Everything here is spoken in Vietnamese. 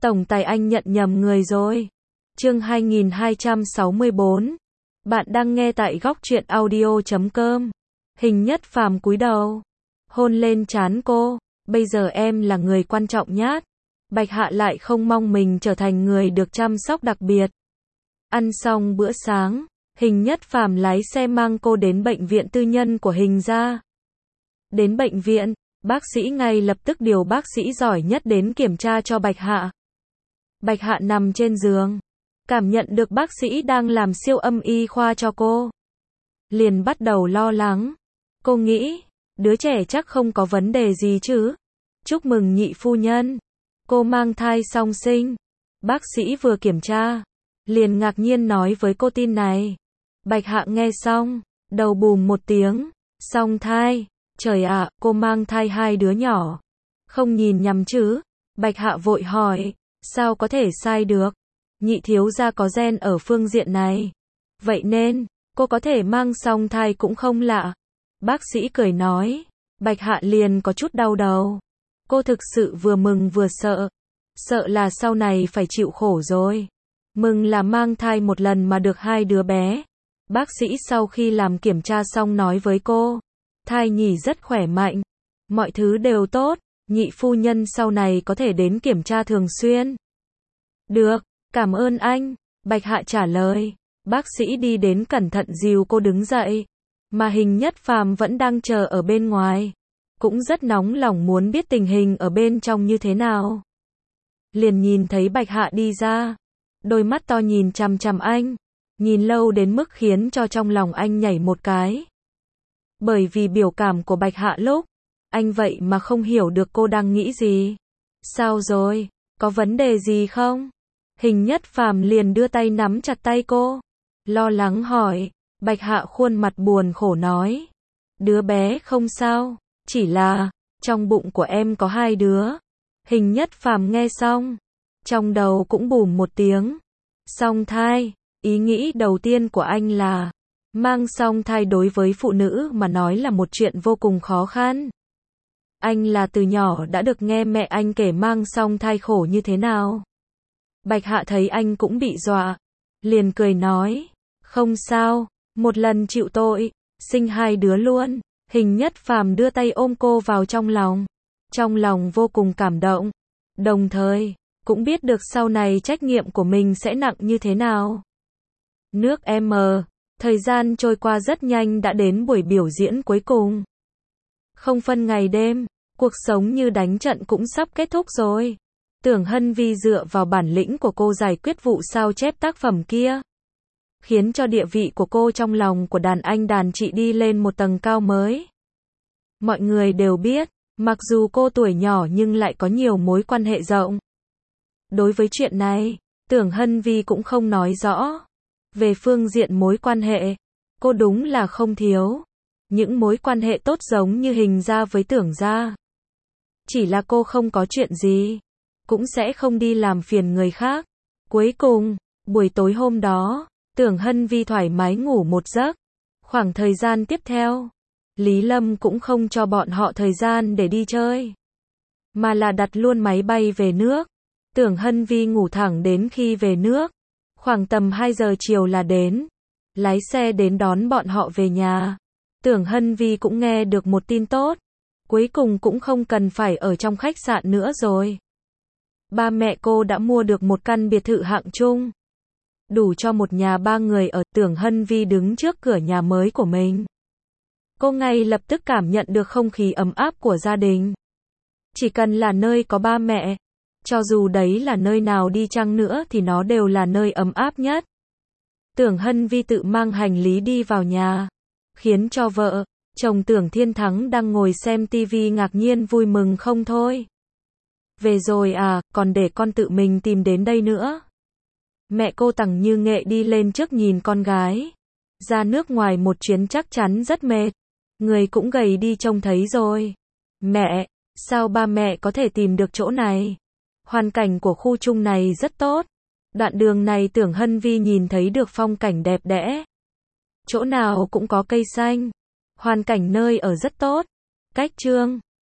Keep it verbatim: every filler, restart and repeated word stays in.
Tổng tài anh nhận nhầm người rồi. Chương hai nghìn hai trăm sáu mươi bốn. Bạn đang nghe tại góc truyện audio chấm com. Hình Nhất Phàm cúi đầu, hôn lên trán cô. Bây giờ em là người quan trọng nhất. Bạch Hạ lại không mong mình trở thành người được chăm sóc đặc biệt. Ăn xong bữa sáng, Hình Nhất Phàm lái xe mang cô đến bệnh viện tư nhân của Hình gia. Đến bệnh viện, bác sĩ ngay lập tức điều bác sĩ giỏi nhất đến kiểm tra cho Bạch Hạ. Bạch Hạ nằm trên giường, cảm nhận được bác sĩ đang làm siêu âm y khoa cho cô. Liền bắt đầu lo lắng. Cô nghĩ, đứa trẻ chắc không có vấn đề gì chứ. Chúc mừng nhị phu nhân. Cô mang thai song sinh. Bác sĩ vừa kiểm tra, liền ngạc nhiên nói với cô tin này. Bạch Hạ nghe xong, đầu bùm một tiếng. Song thai. Trời ạ, cô mang thai hai đứa nhỏ. Không nhìn nhầm chứ? Bạch Hạ vội hỏi. Sao có thể sai được? Nhị thiếu gia có gen ở phương diện này. Vậy nên, cô có thể mang song thai cũng không lạ. Bác sĩ cười nói. Bạch Hạ liền có chút đau đầu. Cô thực sự vừa mừng vừa sợ. Sợ là sau này phải chịu khổ rồi. Mừng là mang thai một lần mà được hai đứa bé. Bác sĩ sau khi làm kiểm tra xong nói với cô. Thai nhi rất khỏe mạnh. Mọi thứ đều tốt. Nhị phu nhân sau này có thể đến kiểm tra thường xuyên. Được, cảm ơn anh. Bạch Hạ trả lời. Bác sĩ đi đến cẩn thận dìu cô đứng dậy. Mà Hình Nhất Phàm vẫn đang chờ ở bên ngoài. Cũng rất nóng lòng muốn biết tình hình ở bên trong như thế nào. Liền nhìn thấy Bạch Hạ đi ra. Đôi mắt to nhìn chằm chằm anh. Nhìn lâu đến mức khiến cho trong lòng anh nhảy một cái. Bởi vì biểu cảm của Bạch Hạ lúc, anh vậy mà không hiểu được cô đang nghĩ gì. Sao rồi? Có vấn đề gì không? Hình Nhất Phàm liền đưa tay nắm chặt tay cô. Lo lắng hỏi. Bạch Hạ khuôn mặt buồn khổ nói. Đứa bé không sao. Chỉ là, trong bụng của em có hai đứa. Hình Nhất Phàm nghe xong. Trong đầu cũng bùm một tiếng. Song thai. Ý nghĩ đầu tiên của anh là. Mang song thai đối với phụ nữ mà nói là một chuyện vô cùng khó khăn. Anh là từ nhỏ đã được nghe mẹ anh kể mang song thai khổ như thế nào. Bạch Hạ thấy anh cũng bị dọa. Liền cười nói. Không sao, một lần chịu tội, sinh hai đứa luôn. Hình Nhất Phàm đưa tay ôm cô vào trong lòng. Trong lòng vô cùng cảm động. Đồng thời, cũng biết được sau này trách nhiệm của mình sẽ nặng như thế nào. Nước em. Thời gian trôi qua rất nhanh đã đến buổi biểu diễn cuối cùng. Không phân ngày đêm, cuộc sống như đánh trận cũng sắp kết thúc rồi. Tưởng Hân Vi dựa vào bản lĩnh của cô giải quyết vụ sao chép tác phẩm kia. Khiến cho địa vị của cô trong lòng của đàn anh đàn chị đi lên một tầng cao mới. Mọi người đều biết, mặc dù cô tuổi nhỏ nhưng lại có nhiều mối quan hệ rộng. Đối với chuyện này, Tưởng Hân Vi cũng không nói rõ. Về phương diện mối quan hệ, cô đúng là không thiếu. Những mối quan hệ tốt giống như Hình gia với Tưởng gia. Chỉ là cô không có chuyện gì, cũng sẽ không đi làm phiền người khác. Cuối cùng, buổi tối hôm đó, Tưởng Hân Vi thoải mái ngủ một giấc. Khoảng thời gian tiếp theo, Lý Lâm cũng không cho bọn họ thời gian để đi chơi, mà là đặt luôn máy bay về nước. Tưởng Hân Vi ngủ thẳng đến khi về nước. Khoảng tầm hai giờ chiều là đến. Lái xe đến đón bọn họ về nhà. Tưởng Hân Vi cũng nghe được một tin tốt. Cuối cùng cũng không cần phải ở trong khách sạn nữa rồi. Ba mẹ cô đã mua được một căn biệt thự hạng trung. Đủ cho một nhà ba người ở. Tưởng Hân Vi đứng trước cửa nhà mới của mình. Cô ngay lập tức cảm nhận được không khí ấm áp của gia đình. Chỉ cần là nơi có ba mẹ, cho dù đấy là nơi nào đi chăng nữa thì nó đều là nơi ấm áp nhất. Tưởng Hân Vi tự mang hành lý đi vào nhà. Khiến cho vợ, chồng Tưởng Thiên Thắng đang ngồi xem tivi ngạc nhiên vui mừng không thôi. Về rồi à, còn để con tự mình tìm đến đây nữa. Mẹ cô Tằng Như Nghệ đi lên trước nhìn con gái. Ra nước ngoài một chuyến chắc chắn rất mệt. Người cũng gầy đi trông thấy rồi. Mẹ, sao ba mẹ có thể tìm được chỗ này? Hoàn cảnh của khu chung này rất tốt. Đoạn đường này Tưởng Hân Vi nhìn thấy được phong cảnh đẹp đẽ. Chỗ nào cũng có cây xanh. Hoàn cảnh nơi ở rất tốt. Cách Trương